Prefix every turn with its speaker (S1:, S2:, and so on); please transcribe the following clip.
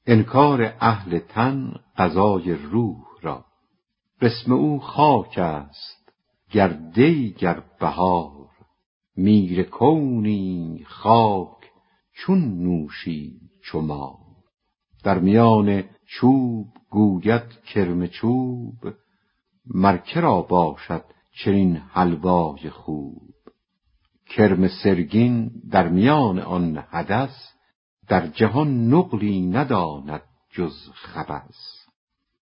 S1: انکار اهل تن قضای روح را. قسم او خاک است گر دی گر بهار، میر کونی خاک چون نوشی چو مار. در میان چوب گوید کرم چوب، مر که را باشد چنین حلوای خوب. کرم سرگین در میان آن حدث، در جهان نقلی نداند جز خبث.